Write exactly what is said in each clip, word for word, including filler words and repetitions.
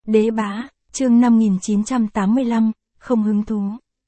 Đế bá, chương năm nghìn chín trăm tám mươi lăm, không hứng thú.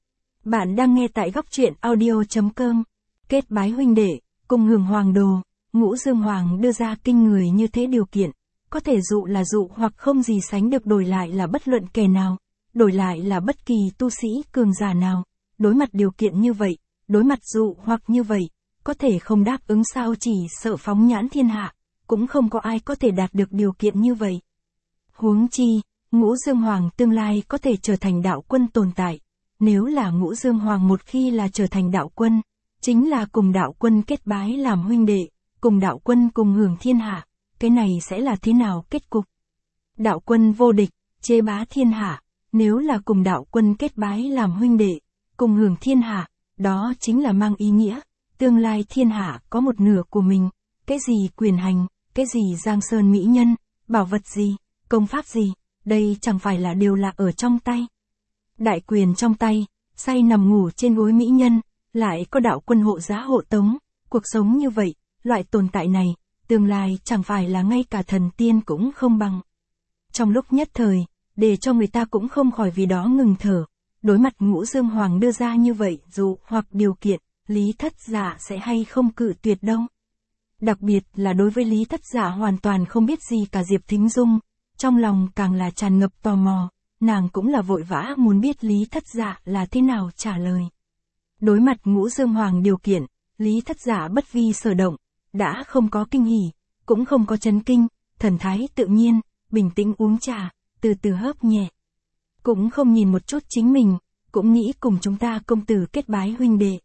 Bạn đang nghe tại góc truyện audio chấm com. Kết bái huynh đệ, cùng hưởng hoàng đồ, Ngũ Dương Hoàng đưa ra kinh người như thế điều kiện, có thể dụ là dụ hoặc không gì sánh được, đổi lại là bất luận kẻ nào, đổi lại là bất kỳ tu sĩ cường giả nào, đối mặt điều kiện như vậy, đối mặt dụ hoặc như vậy, có thể không đáp ứng sao? Chỉ sợ phóng nhãn thiên hạ, cũng không có ai có thể đạt được điều kiện như vậy. Huống chi, Ngũ Dương Hoàng tương lai có thể trở thành đạo quân tồn tại, nếu là Ngũ Dương Hoàng một khi là trở thành đạo quân, chính là cùng đạo quân kết bái làm huynh đệ, cùng đạo quân cùng hưởng thiên hạ, cái này sẽ là thế nào kết cục? Đạo quân vô địch, chế bá thiên hạ, nếu là cùng đạo quân kết bái làm huynh đệ, cùng hưởng thiên hạ, đó chính là mang ý nghĩa, tương lai thiên hạ có một nửa của mình, cái gì quyền hành, cái gì giang sơn mỹ nhân, bảo vật gì, công pháp gì, đây chẳng phải là đều là ở trong tay. Đại quyền trong tay, say nằm ngủ trên gối mỹ nhân, lại có đạo quân hộ giá hộ tống, cuộc sống như vậy, loại tồn tại này, tương lai chẳng phải là ngay cả thần tiên cũng không bằng. Trong lúc nhất thời, để cho người ta cũng không khỏi vì đó ngừng thở, đối mặt Ngũ Dương Hoàng đưa ra như vậy dù hoặc điều kiện, Lý Thất Dạ sẽ hay không cự tuyệt đâu. Đặc biệt là đối với Lý Thất Dạ hoàn toàn không biết gì cả Diệp Thính Dung, trong lòng càng là tràn ngập tò mò, nàng cũng là vội vã muốn biết Lý Thất Dạ là thế nào trả lời. Đối mặt Ngũ Dương Hoàng điều kiện, Lý Thất Dạ bất vi sở động, đã không có kinh hỉ, cũng không có chấn kinh, thần thái tự nhiên, bình tĩnh uống trà, từ từ hớp nhẹ. Cũng không nhìn một chút chính mình, cũng nghĩ cùng chúng ta công tử kết bái huynh đệ.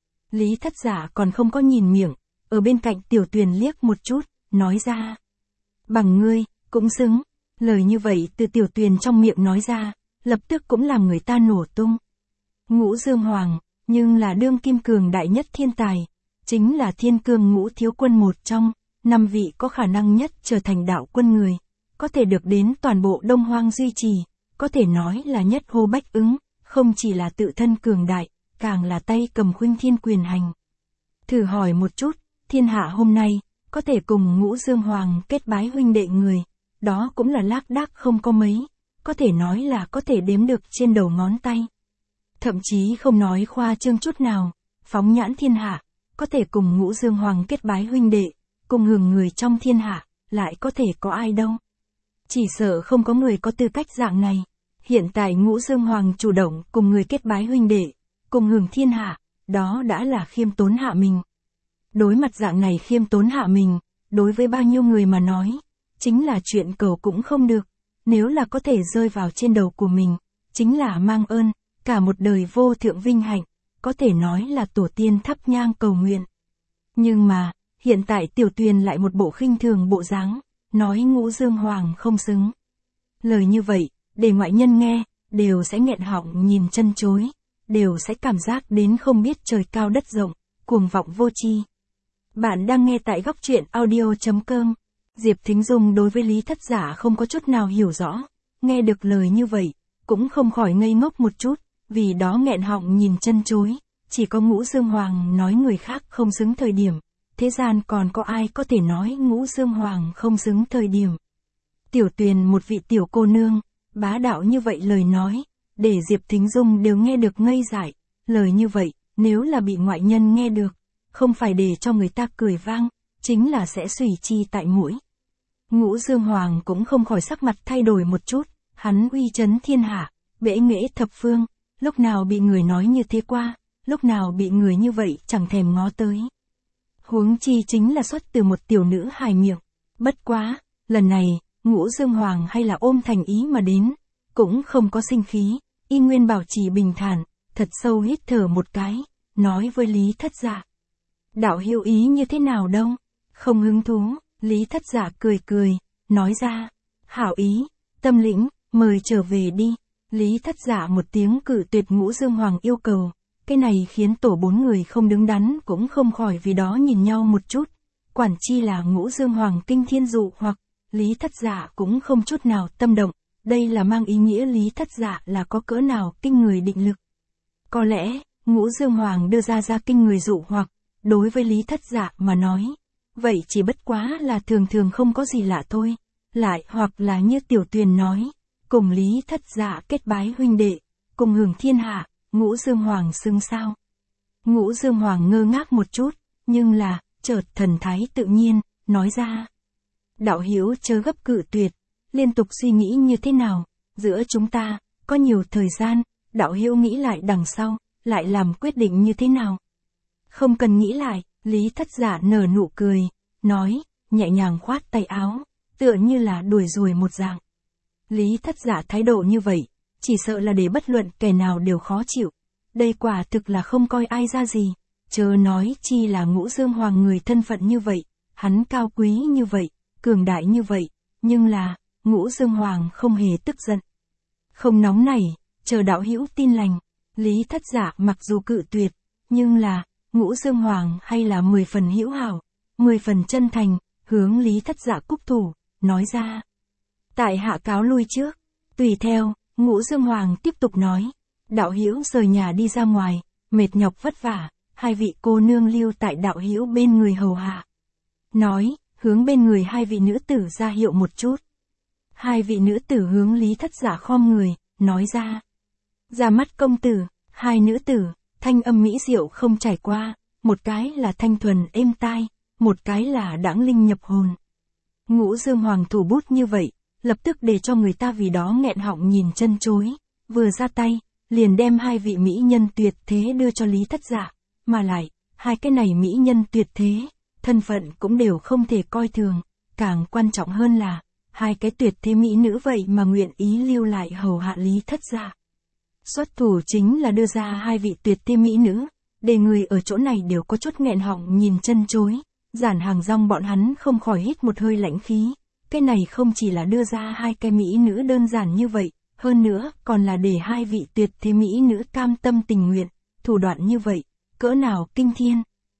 Lý Thất Dạ còn không có nhìn miệng, ở bên cạnh Tiểu Tuyền liếc một chút, nói ra. Bằng ngươi, cũng xứng. Lời như vậy từ Tiểu Tuyền trong miệng nói ra, lập tức cũng làm người ta nổ tung. Ngũ Dương Hoàng, nhưng là đương kim cường đại nhất thiên tài, chính là thiên cương ngũ thiếu quân một trong, năm vị có khả năng nhất trở thành đạo quân người, có thể được đến toàn bộ Đông Hoang duy trì, có thể nói là nhất hô bách ứng, không chỉ là tự thân cường đại, càng là tay cầm khuynh thiên quyền hành. Thử hỏi một chút, thiên hạ hôm nay, có thể cùng Ngũ Dương Hoàng kết bái huynh đệ người, đó cũng là lác đác không có mấy, có thể nói là có thể đếm được trên đầu ngón tay. Thậm chí không nói khoa trương chút nào, phóng nhãn thiên hạ, có thể cùng Ngũ Dương Hoàng kết bái huynh đệ, cùng hưởng người trong thiên hạ, lại có thể có ai đâu. Chỉ sợ không có người có tư cách dạng này. Hiện tại Ngũ Dương Hoàng chủ động cùng người kết bái huynh đệ, cùng hưởng thiên hạ, đó đã là khiêm tốn hạ mình. Đối mặt dạng này khiêm tốn hạ mình, đối với bao nhiêu người mà nói, chính là chuyện cầu cũng không được, nếu là có thể rơi vào trên đầu của mình, chính là mang ơn, cả một đời vô thượng vinh hạnh, có thể nói là tổ tiên thắp nhang cầu nguyện. Nhưng mà, hiện tại Tiểu Tuyền lại một bộ khinh thường bộ dáng, nói Ngũ Dương Hoàng không xứng. Lời như vậy, để ngoại nhân nghe, đều sẽ nghẹn họng nhìn chân chối, đều sẽ cảm giác đến không biết trời cao đất rộng, cuồng vọng vô tri. Bạn đang nghe tại góc truyện audio chấm com. Diệp Thính Dung đối với Lý Thất Dạ không có chút nào hiểu rõ, nghe được lời như vậy, cũng không khỏi ngây ngốc một chút, vì đó nghẹn họng nhìn chân chối, chỉ có Ngũ Dương Hoàng nói người khác không xứng thời điểm, thế gian còn có ai có thể nói Ngũ Dương Hoàng không xứng thời điểm. Tiểu Tuyền một vị tiểu cô nương, bá đạo như vậy lời nói, để Diệp Thính Dung đều nghe được ngây dại, lời như vậy, nếu là bị ngoại nhân nghe được, không phải để cho người ta cười vang, chính là sẽ xùy chi tại mũi. Ngũ Dương Hoàng cũng không khỏi sắc mặt thay đổi một chút, hắn uy chấn thiên hạ, bệ nghệ thập phương, lúc nào bị người nói như thế qua, lúc nào bị người như vậy chẳng thèm ngó tới. Huống chi chính là xuất từ một tiểu nữ hài miệng. Bất quá, lần này, Ngũ Dương Hoàng hay là ôm thành ý mà đến, cũng không có sinh khí, y nguyên bảo trì bình thản, thật sâu hít thở một cái, nói với Lý Thất Dạ. Đạo hữu ý như thế nào đâu? Không hứng thú. Lý Thất Dạ cười cười, nói ra. Hảo ý, tâm lĩnh, mời trở về đi. Lý Thất Dạ một tiếng cự tuyệt Ngũ Dương Hoàng yêu cầu, cái này khiến tổ bốn người không đứng đắn cũng không khỏi vì đó nhìn nhau một chút. Quản chi là Ngũ Dương Hoàng kinh thiên dụ hoặc, Lý Thất Dạ cũng không chút nào tâm động, đây là mang ý nghĩa Lý Thất Dạ là có cỡ nào kinh người định lực. Có lẽ, Ngũ Dương Hoàng đưa ra ra kinh người dụ hoặc, đối với Lý Thất Dạ mà nói, vậy chỉ bất quá là thường thường không có gì lạ thôi, lại hoặc là như Tiểu Tuyền nói, cùng Lý Thất Dạ kết bái huynh đệ, cùng hưởng thiên hạ, Ngũ Dương Hoàng xưng sao. Ngũ Dương Hoàng ngơ ngác một chút, nhưng là, chợt thần thái tự nhiên, nói ra. Đạo hữu chớ gấp cự tuyệt, liên tục suy nghĩ như thế nào, giữa chúng ta, có nhiều thời gian, đạo hữu nghĩ lại đằng sau, lại làm quyết định như thế nào. Không cần nghĩ lại, Lý Thất Dạ nở nụ cười, nói, nhẹ nhàng khoát tay áo, tựa như là đuổi ruồi một dạng. Lý Thất Dạ thái độ như vậy, chỉ sợ là để bất luận kẻ nào đều khó chịu. Đây quả thực là không coi ai ra gì, chớ nói chi là Ngũ Dương Hoàng người thân phận như vậy, hắn cao quý như vậy, cường đại như vậy, nhưng là, Ngũ Dương Hoàng không hề tức giận. Không nóng nảy, chờ đạo hữu tin lành, Lý Thất Dạ mặc dù cự tuyệt, nhưng là, Ngũ Dương Hoàng hay là mười phần hữu hảo, mười phần chân thành, hướng Lý Thất Dạ cúc thủ, nói ra. Tại hạ cáo lui trước, tùy theo, Ngũ Dương Hoàng tiếp tục nói, đạo hữu rời nhà đi ra ngoài, mệt nhọc vất vả, hai vị cô nương lưu tại đạo hữu bên người hầu hạ. Nói, hướng bên người hai vị nữ tử ra hiệu một chút. Hai vị nữ tử hướng Lý Thất Dạ khom người, nói ra. Ra mắt công tử, hai nữ tử, thanh âm mỹ diệu không trải qua, một cái là thanh thuần êm tai, một cái là đãng linh nhập hồn. Ngũ Dương Hoàng thủ bút như vậy, lập tức để cho người ta vì đó nghẹn họng nhìn chân chối, vừa ra tay, liền đem hai vị mỹ nhân tuyệt thế đưa cho Lý Thất Dạ, mà lại, hai cái này mỹ nhân tuyệt thế, thân phận cũng đều không thể coi thường, càng quan trọng hơn là, hai cái tuyệt thế mỹ nữ vậy mà nguyện ý lưu lại hầu hạ Lý Thất Dạ. Xuất thủ chính là đưa ra hai vị tuyệt thế mỹ nữ, để người ở chỗ này đều có chút nghẹn họng nhìn chân chối, Giản Hàng Rong bọn hắn không khỏi hít một hơi lãnh khí, cái này không chỉ là đưa ra hai cái mỹ nữ đơn giản như vậy, hơn nữa còn là để hai vị tuyệt thế mỹ nữ cam tâm tình nguyện, thủ đoạn như vậy, cỡ nào kinh thiên.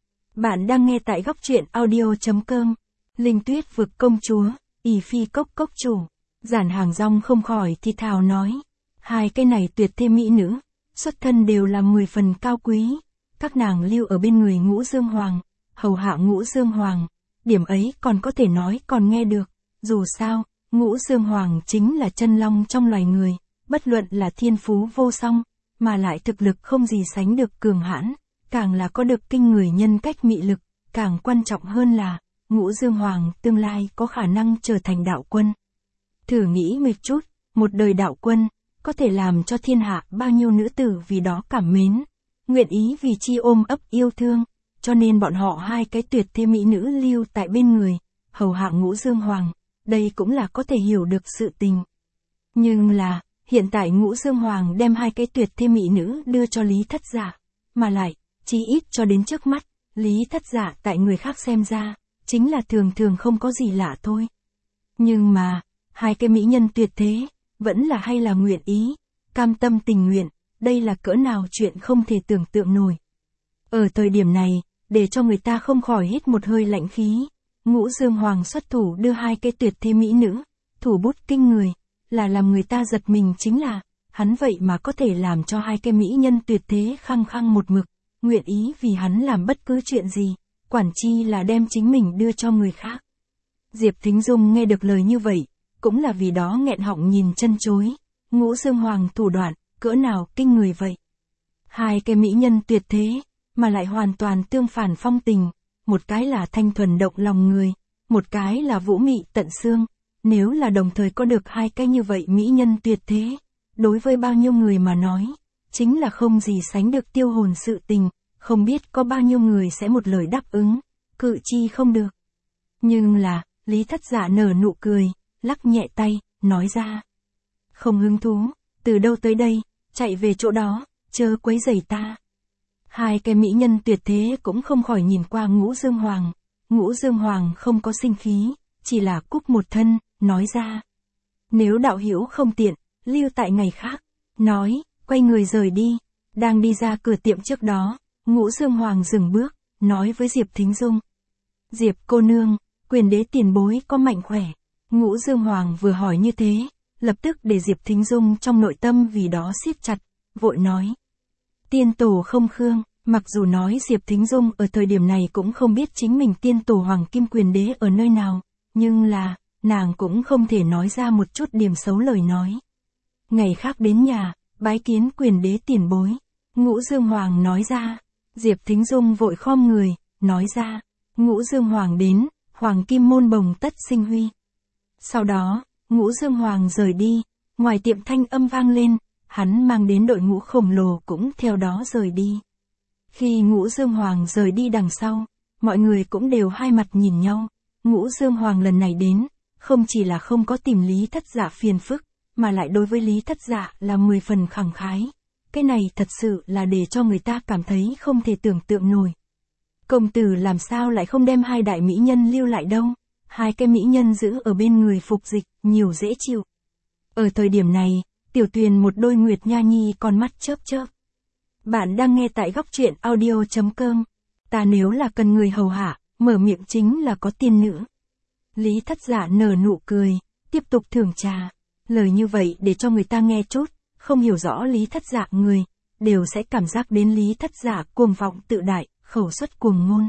Bạn đang nghe tại góc truyện audio chấm com, Linh Tuyết vực công chúa, ỷ phi cốc cốc chủ, Giản Hàng Rong không khỏi thì thào nói, hai cái này tuyệt thế mỹ nữ, xuất thân đều là mười phần cao quý, các nàng lưu ở bên người Ngũ Dương Hoàng, hầu hạ Ngũ Dương Hoàng, điểm ấy còn có thể nói còn nghe được, dù sao, Ngũ Dương Hoàng chính là chân long trong loài người, bất luận là thiên phú vô song, mà lại thực lực không gì sánh được cường hãn, càng là có được kinh người nhân cách mị lực, càng quan trọng hơn là, Ngũ Dương Hoàng tương lai có khả năng trở thành đạo quân. Thử nghĩ một chút, một đời đạo quân, có thể làm cho thiên hạ bao nhiêu nữ tử vì đó cảm mến, nguyện ý vì chi ôm ấp yêu thương, cho nên bọn họ hai cái tuyệt thế mỹ nữ lưu tại bên người, hầu hạ Ngũ Dương Hoàng, đây cũng là có thể hiểu được sự tình. Nhưng là, hiện tại Ngũ Dương Hoàng đem hai cái tuyệt thế mỹ nữ đưa cho Lý Thất Dạ, mà lại, chí ít cho đến trước mắt, Lý Thất Dạ tại người khác xem ra, chính là thường thường không có gì lạ thôi. Nhưng mà, hai cái mỹ nhân tuyệt thế, vẫn là hay là nguyện ý, cam tâm tình nguyện, đây là cỡ nào chuyện không thể tưởng tượng nổi. Ở thời điểm này, để cho người ta không khỏi hít một hơi lạnh khí, Ngũ Dương Hoàng xuất thủ đưa hai cái tuyệt thế mỹ nữ, thủ bút kinh người, là làm người ta giật mình chính là, hắn vậy mà có thể làm cho hai cái mỹ nhân tuyệt thế khăng khăng một mực, nguyện ý vì hắn làm bất cứ chuyện gì, quản chi là đem chính mình đưa cho người khác. Diệp Thính Dung nghe được lời như vậy, cũng là vì đó nghẹn họng nhìn chân chối, Ngũ Dương Hoàng thủ đoạn, cỡ nào kinh người vậy. Hai cái mỹ nhân tuyệt thế, mà lại hoàn toàn tương phản phong tình, một cái là thanh thuần động lòng người, một cái là vũ mị tận xương, nếu là đồng thời có được hai cái như vậy mỹ nhân tuyệt thế, đối với bao nhiêu người mà nói, chính là không gì sánh được tiêu hồn sự tình, không biết có bao nhiêu người sẽ một lời đáp ứng, cự chi không được. Nhưng là, Lý Thất Dạ nở nụ cười, lắc nhẹ tay, nói ra. Không hứng thú, từ đâu tới đây, chạy về chỗ đó, chớ quấy rầy ta. Hai cái mỹ nhân tuyệt thế cũng không khỏi nhìn qua Ngũ Dương Hoàng, Ngũ Dương Hoàng không có sinh khí, chỉ là cúc một thân, nói ra. Nếu đạo hữu không tiện, lưu tại ngày khác, nói, quay người rời đi, đang đi ra cửa tiệm trước đó, Ngũ Dương Hoàng dừng bước, nói với Diệp Thính Dung. Diệp cô nương, quyền đế tiền bối có mạnh khỏe. Ngũ Dương Hoàng vừa hỏi như thế, lập tức để Diệp Thính Dung trong nội tâm vì đó siết chặt, vội nói. Tiên tổ không khương, mặc dù nói Diệp Thính Dung ở thời điểm này cũng không biết chính mình tiên tổ Hoàng Kim Quyền Đế ở nơi nào, nhưng là, nàng cũng không thể nói ra một chút điểm xấu lời nói. Ngày khác đến nhà, bái kiến quyền đế tiền bối. Ngũ Dương Hoàng nói ra. Diệp Thính Dung vội khom người, nói ra. Ngũ Dương Hoàng đến, Hoàng Kim Môn bồng tất sinh huy. Sau đó, Ngũ Dương Hoàng rời đi, ngoài tiệm thanh âm vang lên, hắn mang đến đội ngũ khổng lồ cũng theo đó rời đi. Khi Ngũ Dương Hoàng rời đi đằng sau, mọi người cũng đều hai mặt nhìn nhau. Ngũ Dương Hoàng lần này đến, không chỉ là không có tìm Lý Thất Dạ phiền phức, mà lại đối với Lý Thất Dạ là mười phần khẳng khái. Cái này thật sự là để cho người ta cảm thấy không thể tưởng tượng nổi. Công tử làm sao lại không đem hai đại mỹ nhân lưu lại đâu, hai cái mỹ nhân giữ ở bên người phục dịch, nhiều dễ chịu. Ở thời điểm này, Tiểu Tuyền một đôi nguyệt nha nhi con mắt chớp chớp. Bạn đang nghe tại góc truyện audio chấm com. Ta nếu là cần người hầu hạ, mở miệng chính là có tiên nữ. Lý Thất Dạ nở nụ cười, tiếp tục thưởng trà. Lời như vậy để cho người ta nghe chút, không hiểu rõ Lý Thất Dạ người, đều sẽ cảm giác đến Lý Thất Dạ cuồng vọng tự đại, khẩu xuất cuồng ngôn.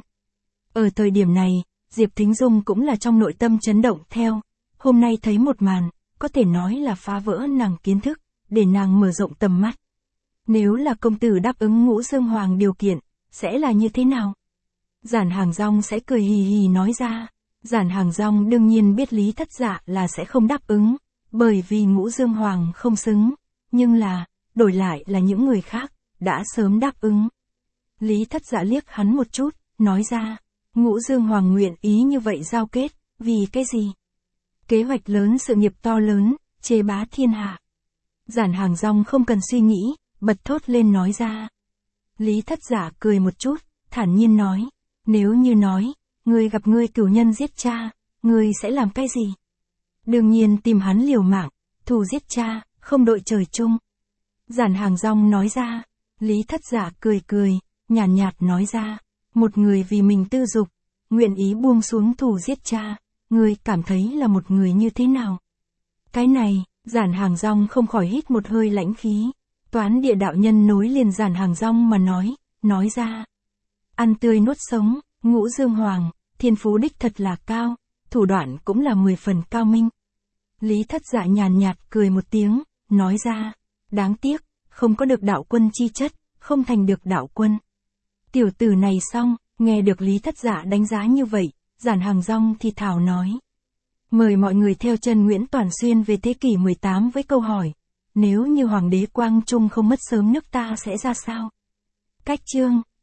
Ở thời điểm này, Diệp Thính Dung cũng là trong nội tâm chấn động theo. Hôm nay thấy một màn, có thể nói là phá vỡ nàng kiến thức, để nàng mở rộng tầm mắt. Nếu là công tử đáp ứng Ngũ Dương Hoàng điều kiện, sẽ là như thế nào? Giản Hàng Rong sẽ cười hì hì nói ra. Giản Hàng Rong đương nhiên biết Lý Thất Dạ là sẽ không đáp ứng, bởi vì Ngũ Dương Hoàng không xứng, nhưng là, đổi lại là những người khác, đã sớm đáp ứng. Lý Thất Dạ liếc hắn một chút, nói ra, Ngũ Dương Hoàng nguyện ý như vậy giao kết, vì cái gì? Kế hoạch lớn, sự nghiệp to lớn, chế bá thiên hạ. Giản Hàng Rong không cần suy nghĩ, bật thốt lên nói ra. Lý Thất Dạ cười một chút, thản nhiên nói, nếu như nói, ngươi gặp ngươi cửu nhân giết cha, ngươi sẽ làm cái gì? Đương nhiên tìm hắn liều mạng, thù giết cha, không đội trời chung. Giản Hàng Rong nói ra. Lý Thất Dạ cười cười, nhàn nhạt, nhạt nói ra, một người vì mình tư dục, nguyện ý buông xuống thù giết cha, ngươi cảm thấy là một người như thế nào? Cái này, Giản Hàng Rong không khỏi hít một hơi lãnh khí. Toán địa đạo nhân nối liền Giản Hàng Rong mà nói, nói ra. Ăn tươi nuốt sống, Ngũ Dương Hoàng, thiên phú đích thật là cao, thủ đoạn cũng là mười phần cao minh. Lý Thất Dạ nhàn nhạt cười một tiếng, nói ra, đáng tiếc, không có được đạo quân chi chất, không thành được đạo quân. Tiểu tử này xong, nghe được Lý Thất Dạ đánh giá như vậy, Giản Hàng Rong thì thảo nói. Mời mọi người theo chân Nguyễn Toàn Xuyên về thế kỷ mười tám với câu hỏi, nếu như Hoàng đế Quang Trung không mất sớm nước ta sẽ ra sao? Cách chương